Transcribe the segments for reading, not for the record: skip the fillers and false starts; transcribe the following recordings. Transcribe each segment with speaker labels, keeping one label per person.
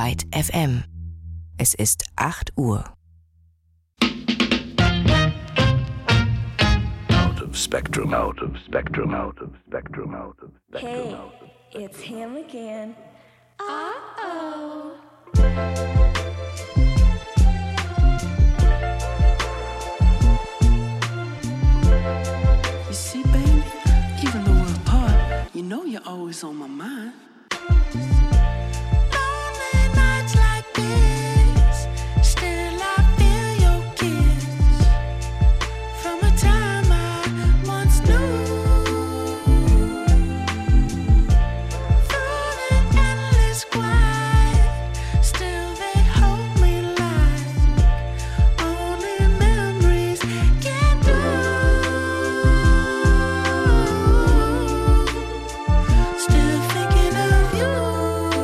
Speaker 1: Byte FM. Es ist 8 Uhr.
Speaker 2: Out of spectrum, out of spectrum, out of spectrum, out of spectrum.
Speaker 3: Hey, it's him again. Uh-oh.
Speaker 4: You see, baby, even though we're apart, you know you're always on my mind. Lonely nights like this, still I feel your kiss from a time I once knew. Through the endless quiet, still they hold me like only memories can do. Still thinking of you.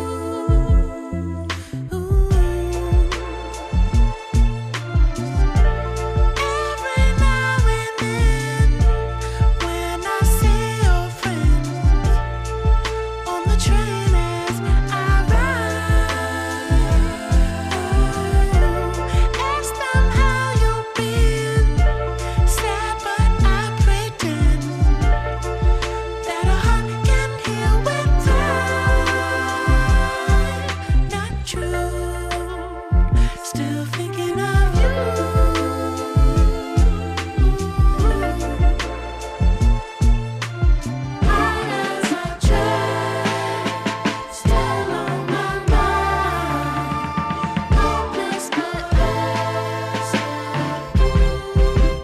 Speaker 4: Every now and then, when I see your friends on the train as I ride, ask them how you've been. Sad, but I pretend that a heart can heal with time. Not true. Still thinking of you. Hard as I try, still on my mind. Hopeless, but I still think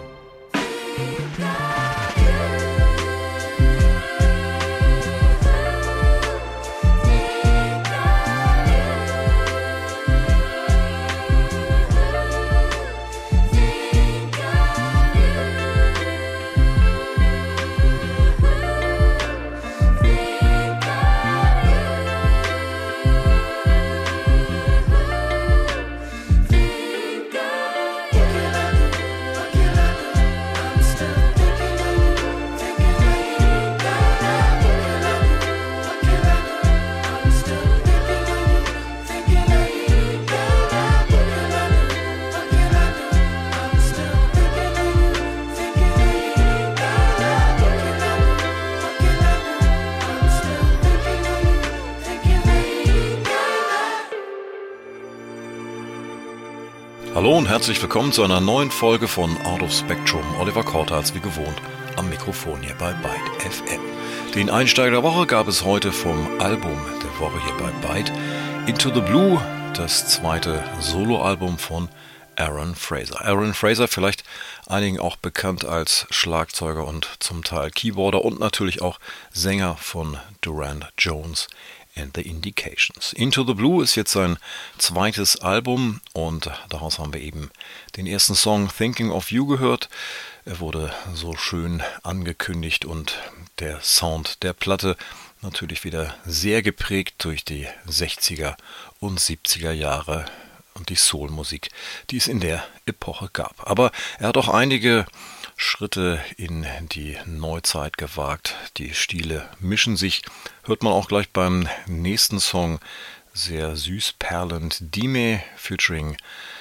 Speaker 5: Hallo und herzlich willkommen zu einer neuen Folge von Out of Spectrum. Oliver Kauterz wie gewohnt am Mikrofon hier bei Byte FM. Den Einsteiger der Woche gab es heute vom Album der Woche hier bei Byte. Into the Blue, das zweite Soloalbum von Aaron Fraser. Aaron Fraser, vielleicht einigen auch bekannt als Schlagzeuger und zum Teil Keyboarder und natürlich auch Sänger von Durand Jones and the Indications. Into the Blue ist jetzt sein zweites Album und daraus haben wir eben den ersten Song Thinking of You gehört. Er wurde so schön angekündigt und der Sound der Platte natürlich wieder sehr geprägt durch die 60er und 70er Jahre und die Soulmusik, die es in der Epoche gab. Aber er hat auch einige Schritte in die Neuzeit gewagt. Die Stile mischen sich. Hört man auch gleich beim nächsten Song sehr süß perlend Dime featuring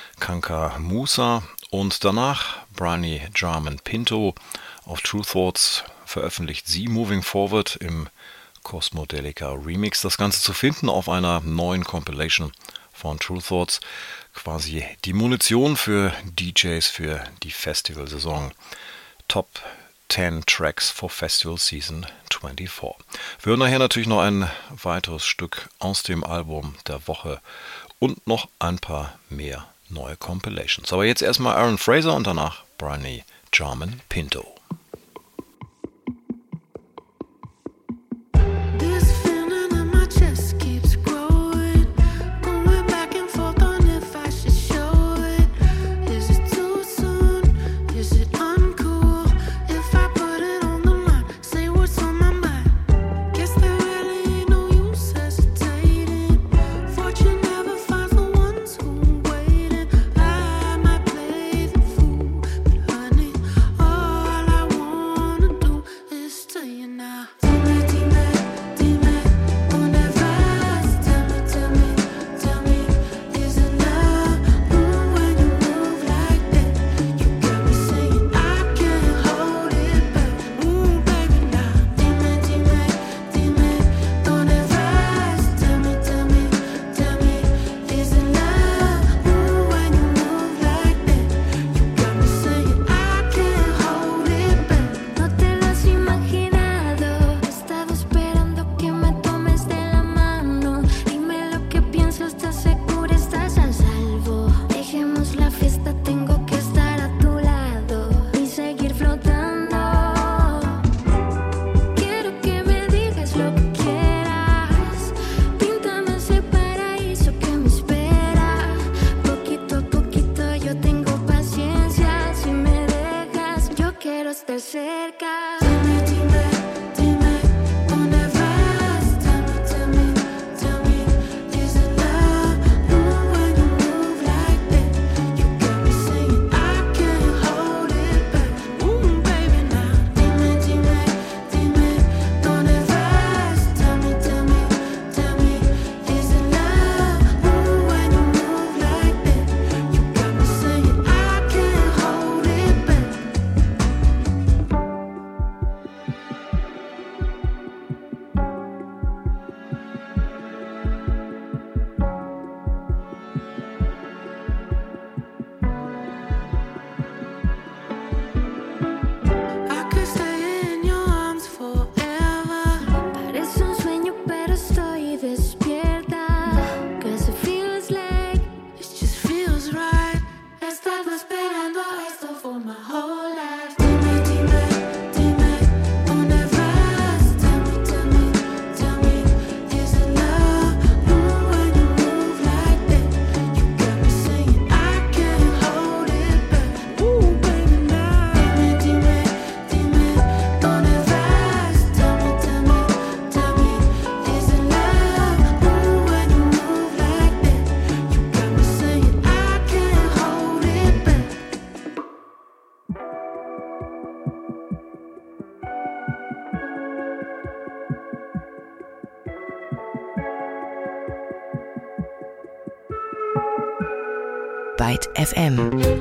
Speaker 5: Kanka Musa und danach Bryony Jarman Pinto auf True Thoughts veröffentlicht sie Moving Forward im Cosmodelica Remix. Das Ganze zu finden auf einer neuen Compilation von True Thoughts, quasi die Munition für DJs für die Festivalsaison. Top 10 Tracks for Festival Season 24. Wir hören nachher natürlich noch ein weiteres Stück aus dem Album der Woche und noch ein paar mehr neue Compilations. Aber jetzt erstmal Aaron Fraser und danach Bryony Jarman Pinto.
Speaker 4: This feeling in my chest keeps growing, going back and forth on if I should show it. Is it too soon? Is it uncool? If I put it on the line, say what's on my mind. Guess there really ain't no use hesitating. Fortune never finds the ones who waiting. I might play the fool, but honey, all estar cerca. Dime, dime, dime, ¿dónde vas? Tell me, is it love? When you move like that, you got me saying I can't hold it back. Baby, now, dime, dime, dime, ¿dónde vas? Tell me, is it love? When you move like that, you got me saying I can't hold it back. I could stay in your arms forever. Parece un sueño, pero estoy despierta. 'Cause it feels like it just feels right. He estado esperando esto for my whole life. Dime, dime, dime, ¿dónde vas? Tell me, is it love? When you move like that, you got me saying I can't hold it back. Baby, now. Dime, ¿dónde vas? Tell me, is it love? When you move like that, you got me saying I can't hold it back.
Speaker 1: Byte FM.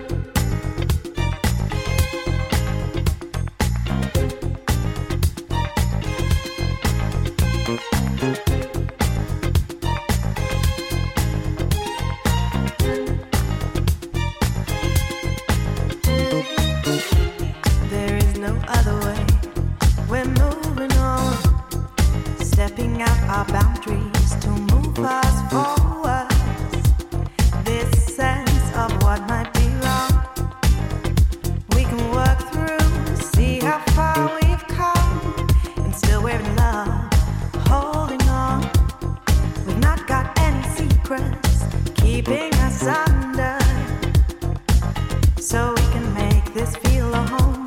Speaker 6: There is no other way. We're moving on, stepping out our boundaries to move us forward. This sense of what might be wrong, we can work through, see how far we've come, and still we're in love, holding on. We've not got any secrets keeping us under, so we can make this feel a home,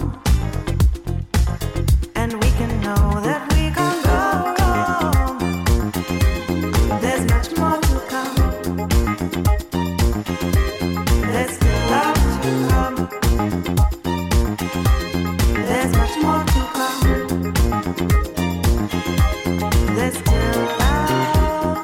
Speaker 6: and we can know that we can go. There's much more to come. There's still love to come. There's much more to come. There's still love.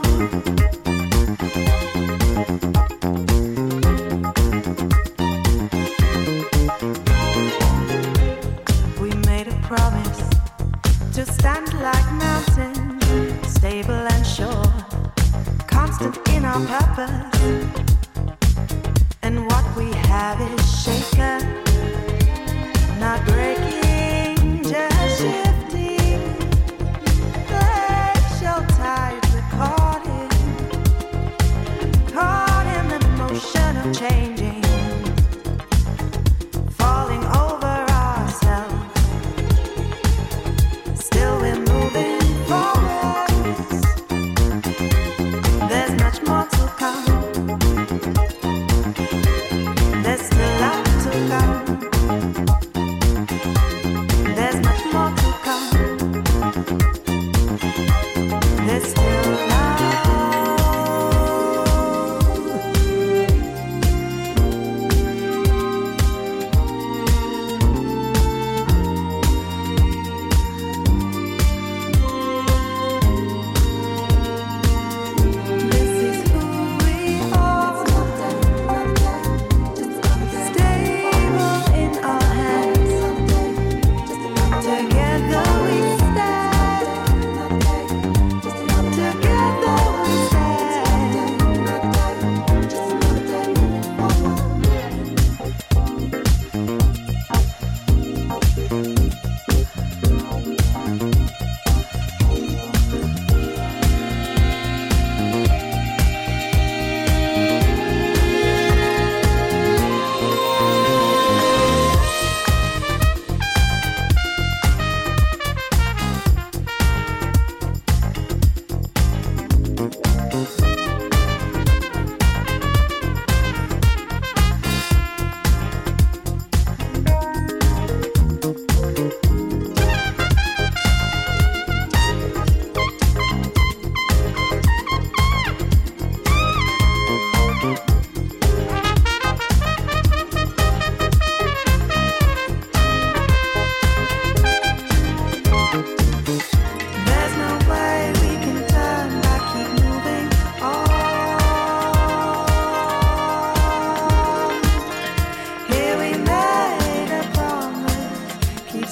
Speaker 6: We made a promise to stand like mountains, stable and sure, constant in our purpose. And what we have is shaken, not breaking, just shifting. Glacial tides recording, caught in the motion of changing, falling over ourselves. Still we're moving forwards. There's much more to come.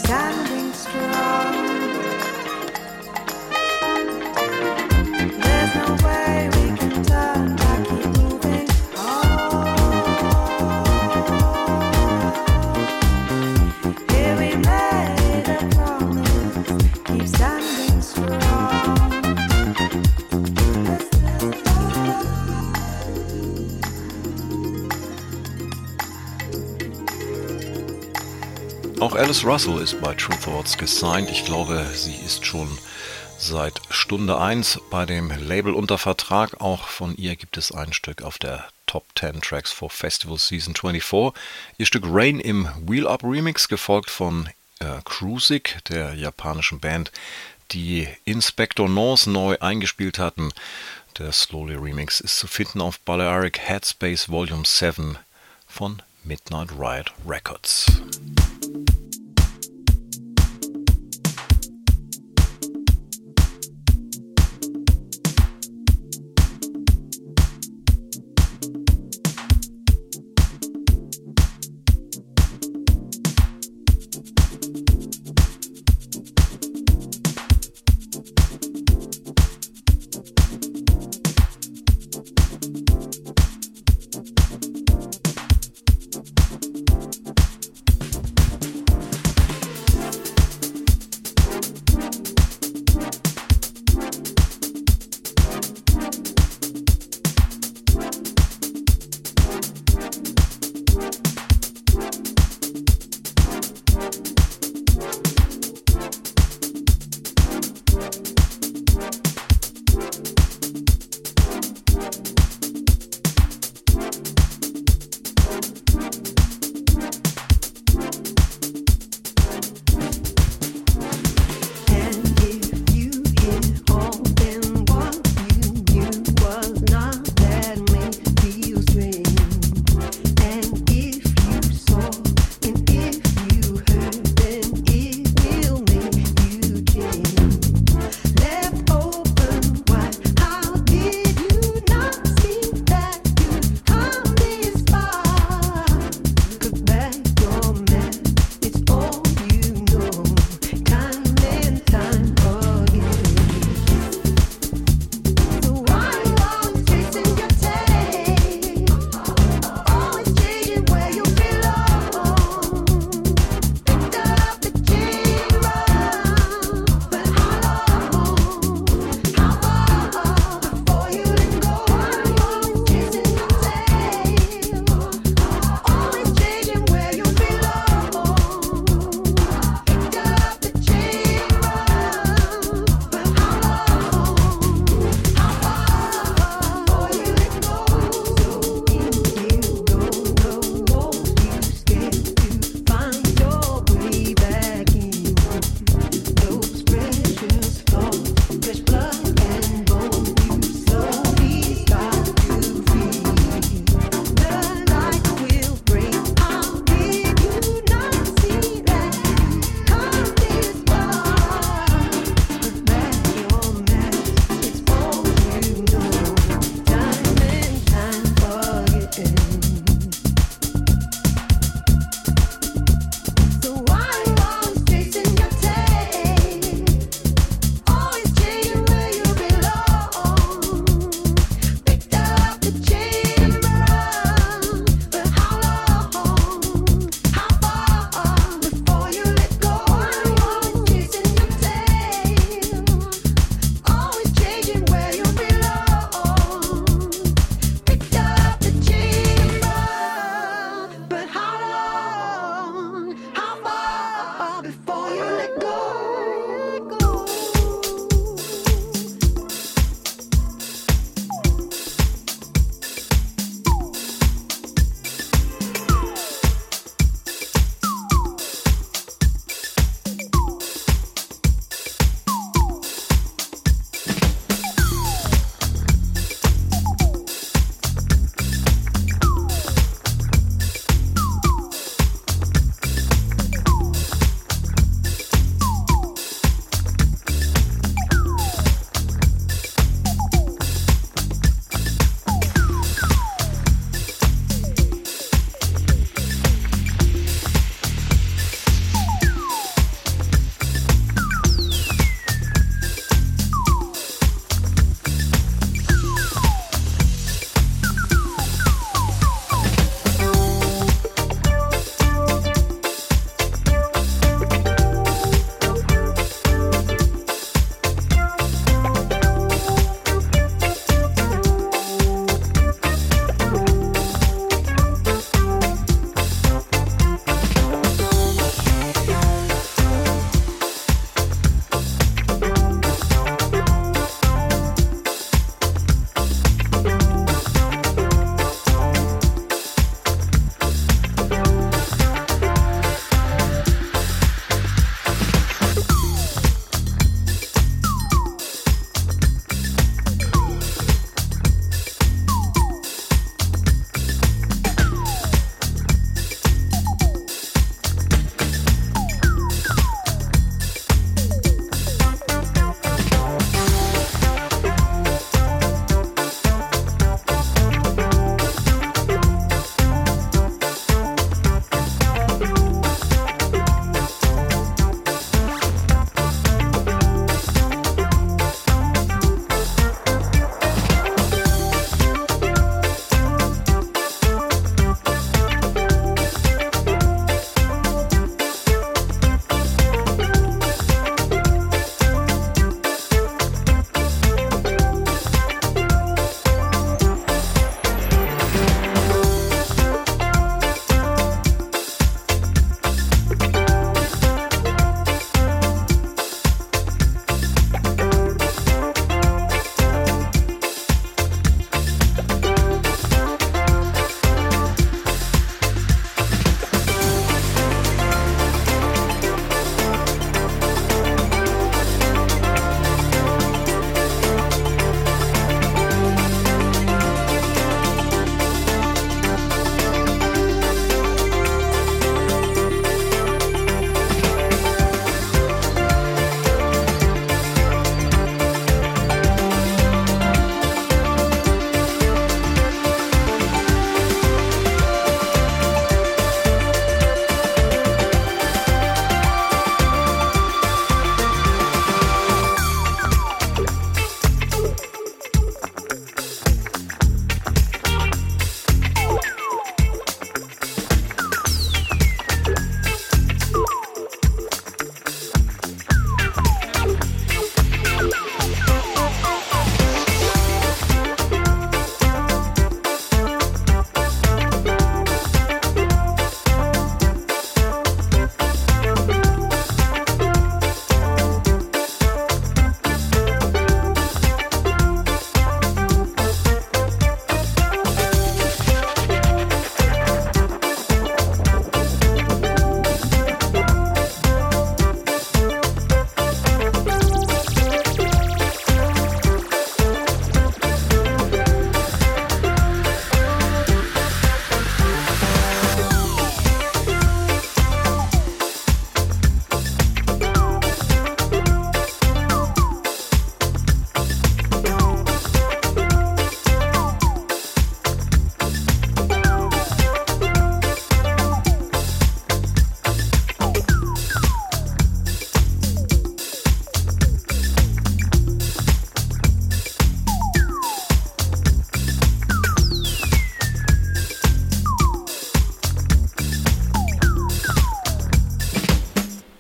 Speaker 6: standing strong. There's no way we can turn back, keep moving on. Here we made a promise, keep standing strong.
Speaker 5: Auch Alice Russell ist bei Tru Thoughts gesigned. Ich glaube, sie ist schon seit Stunde 1 bei dem Label unter Vertrag. Auch von ihr gibt es ein Stück auf der Top 10 Tracks for Festival Season 24. Ihr Stück Rain im Wheel Up Remix, gefolgt von Cruisig, der japanischen Band, die Inspector Norse neu eingespielt hatten. Der Slowly Remix ist zu finden auf Balearic Headspace Volume 7 von Midnight Riot Records.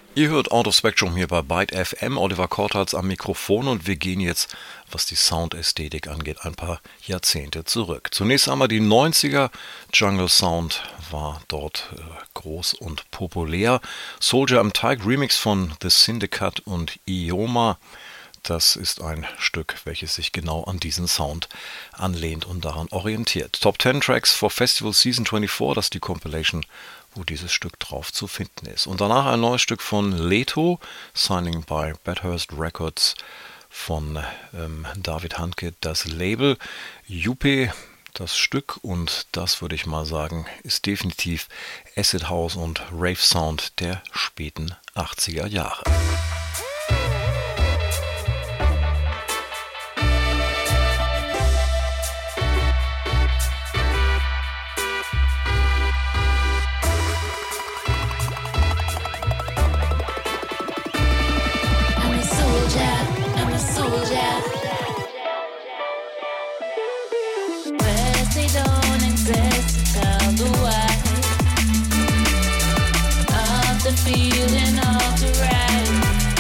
Speaker 5: Ihr hört Out of Spectrum hier bei Byte FM, Oliver Kortals am Mikrofon und wir gehen jetzt, was die Soundästhetik angeht, ein paar Jahrzehnte zurück. Zunächst einmal die 90er, Jungle Sound war dort groß und populär. Soldier am Teig, Remix von The Syndicate und Ioma, das ist ein Stück, welches sich genau an diesen Sound anlehnt und daran orientiert. Top 10 Tracks for Festival Season 24, das ist die Compilation, wo dieses Stück drauf zu finden ist. Und danach ein neues Stück von Leto, Signing by Bathurst Records von David Handke, das Label. Juppé, das Stück, und das würde ich mal sagen, ist definitiv Acid House und Rave Sound der späten 80er Jahre.
Speaker 7: Feeling of the right.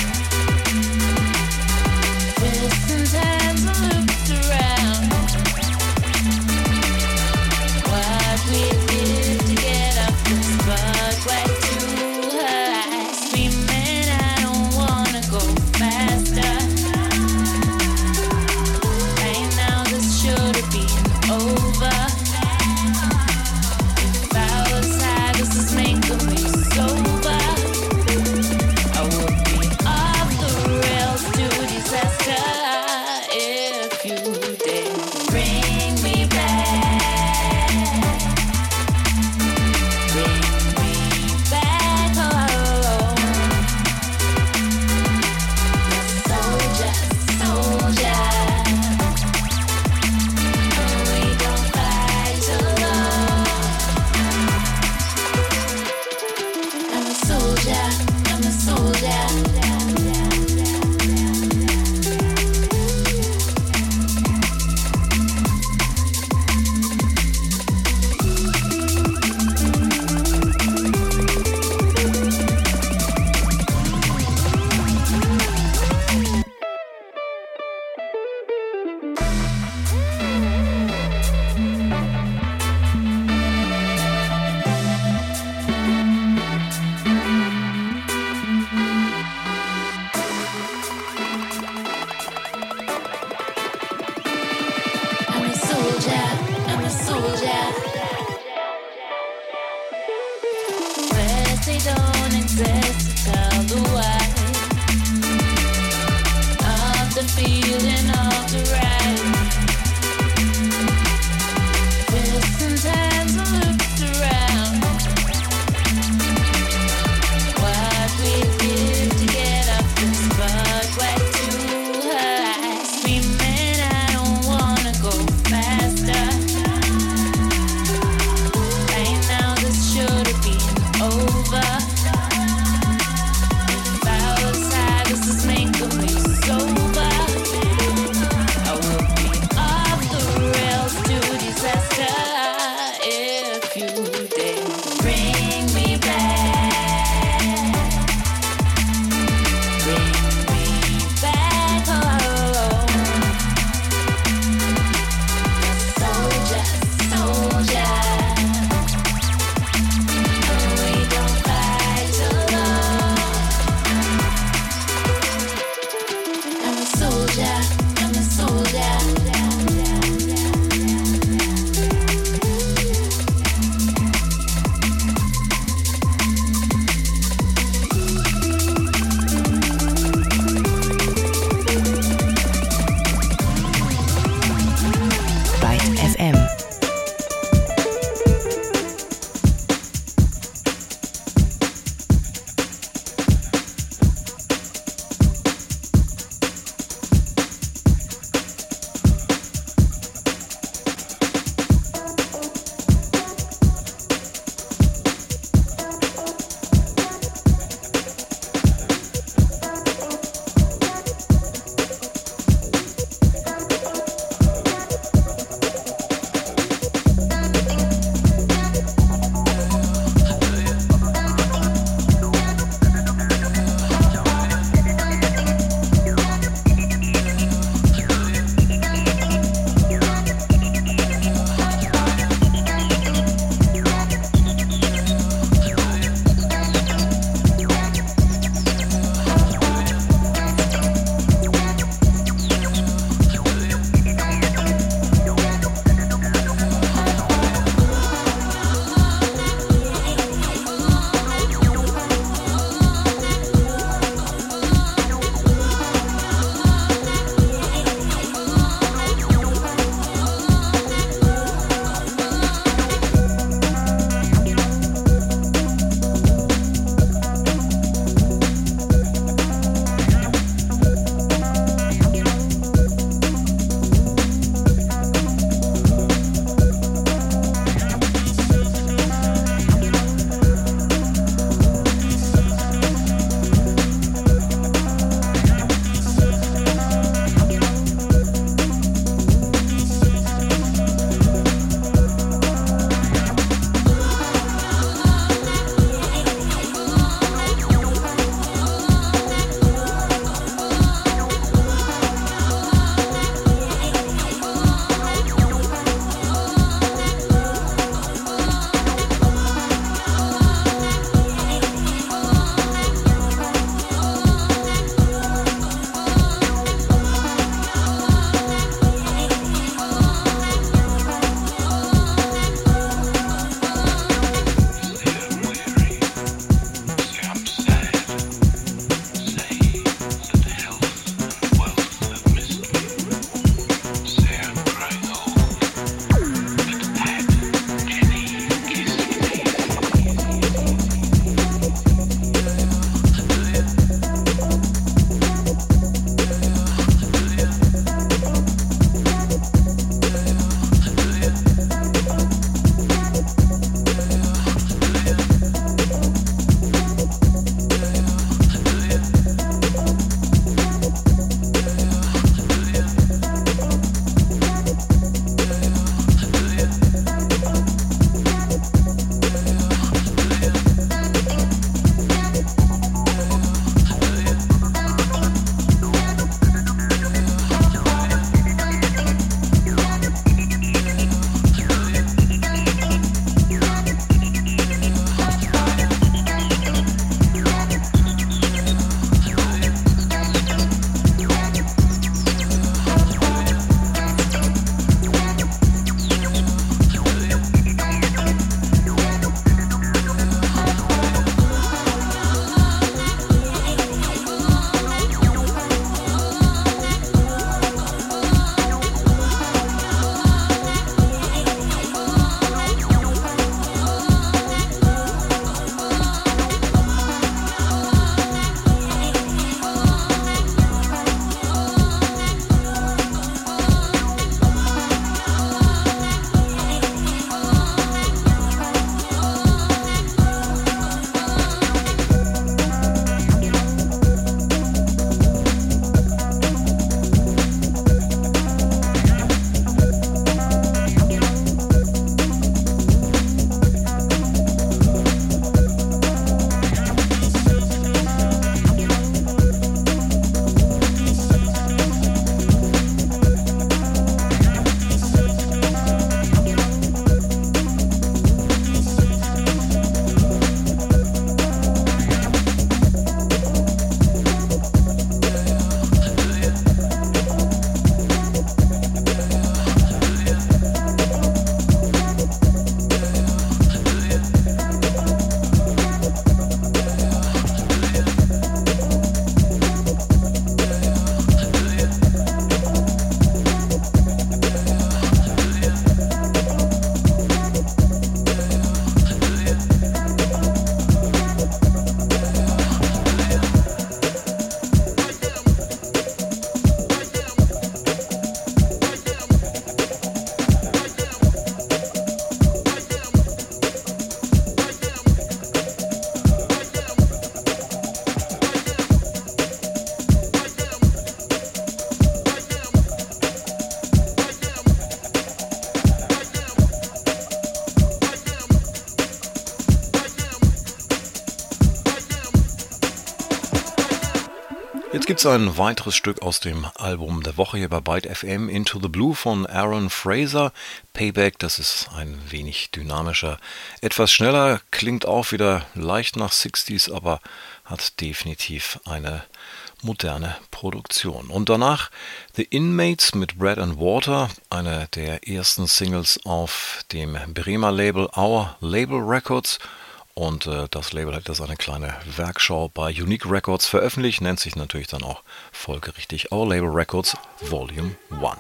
Speaker 5: Jetzt gibt es ein weiteres Stück aus dem Album der Woche hier bei Byte FM, Into the Blue von Aaron Fraser. Payback, das ist ein wenig dynamischer, etwas schneller, klingt auch wieder leicht nach 60s, aber hat definitiv eine moderne Produktion. Und danach The Inmates mit Bread and Water, eine der ersten Singles auf dem Bremer Label Our Label Records. Und das Label hat das eine kleine Werkschau bei Unique Records veröffentlicht, nennt sich natürlich dann auch folgerichtig Our Label Records Volume 1.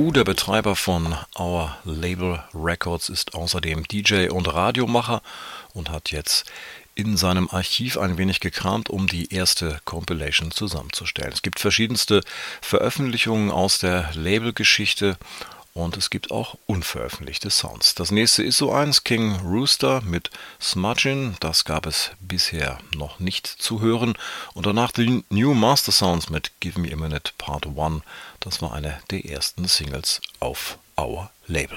Speaker 5: Hu, der Betreiber von Our Label Records, ist außerdem DJ und Radiomacher und hat jetzt in seinem Archiv ein wenig gekramt, um die erste Compilation zusammenzustellen. Es gibt verschiedenste Veröffentlichungen aus der Labelgeschichte und es gibt auch unveröffentlichte Sounds. Das nächste ist so eins, King Rooster mit Smudgin'. Das gab es bisher noch nicht zu hören. Und danach die New Master Sounds mit Give Me a Minute Part 1. Das war eine der ersten Singles auf Our Label.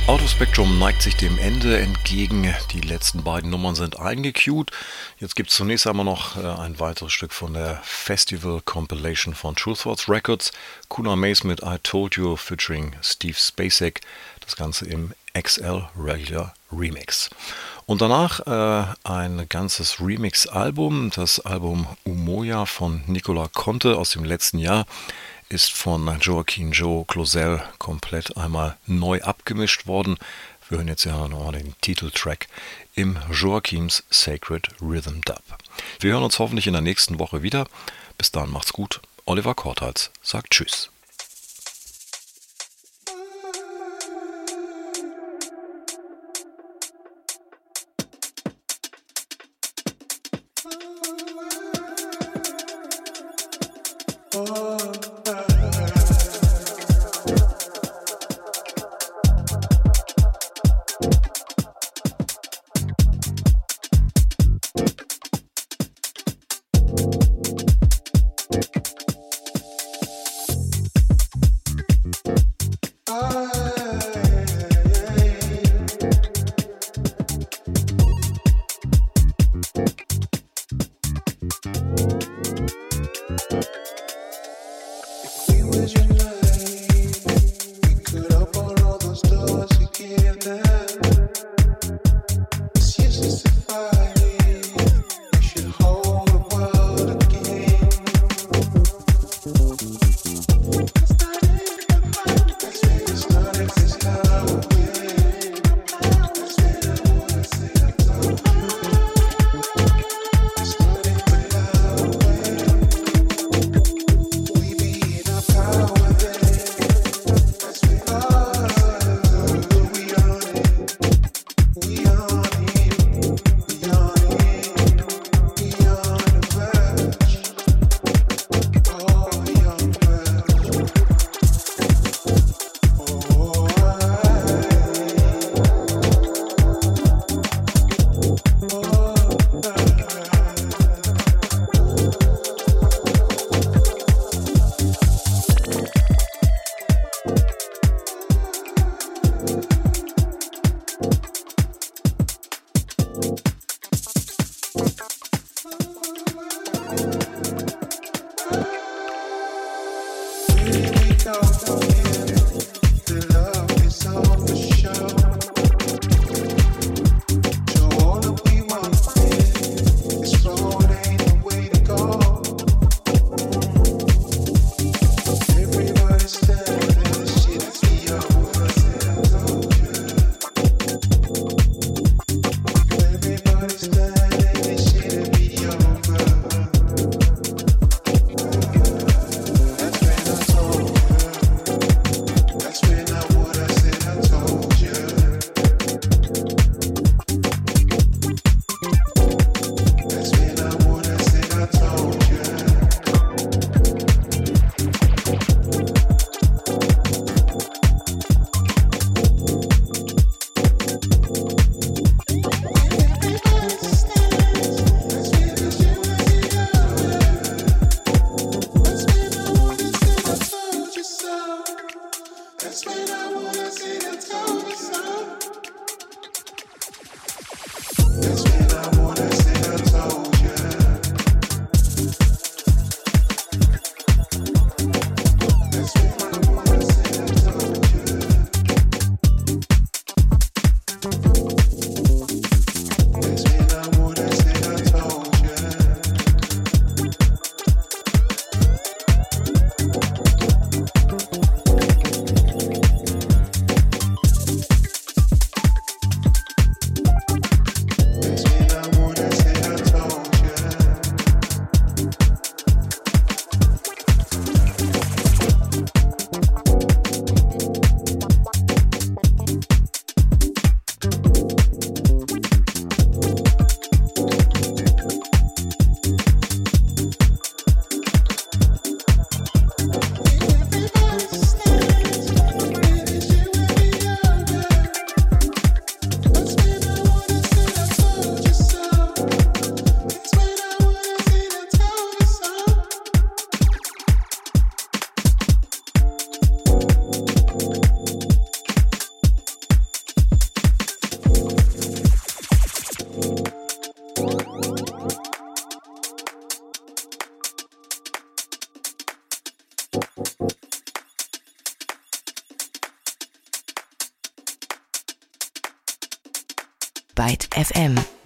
Speaker 5: Out of Spectrum neigt sich dem Ende entgegen. Die letzten beiden Nummern sind eingecued. Jetzt gibt es zunächst einmal noch ein weiteres Stück von der Festival Compilation von Truthwords Records. Kuna Mace mit I Told You featuring Steve Spacek. Das Ganze im XL Regular Remix. Und danach ein ganzes Remix-Album. Das Album Umoja von Nicola Conte aus dem letzten Jahr ist von Joaquin Joe Closel komplett einmal neu abgemischt worden. Wir hören jetzt ja noch den Titeltrack im Joaquins Sacred Rhythm Dub. Wir hören uns hoffentlich in der nächsten Woche wieder. Bis dahin macht's gut. Oliver Kortals sagt Tschüss.
Speaker 1: Byte FM.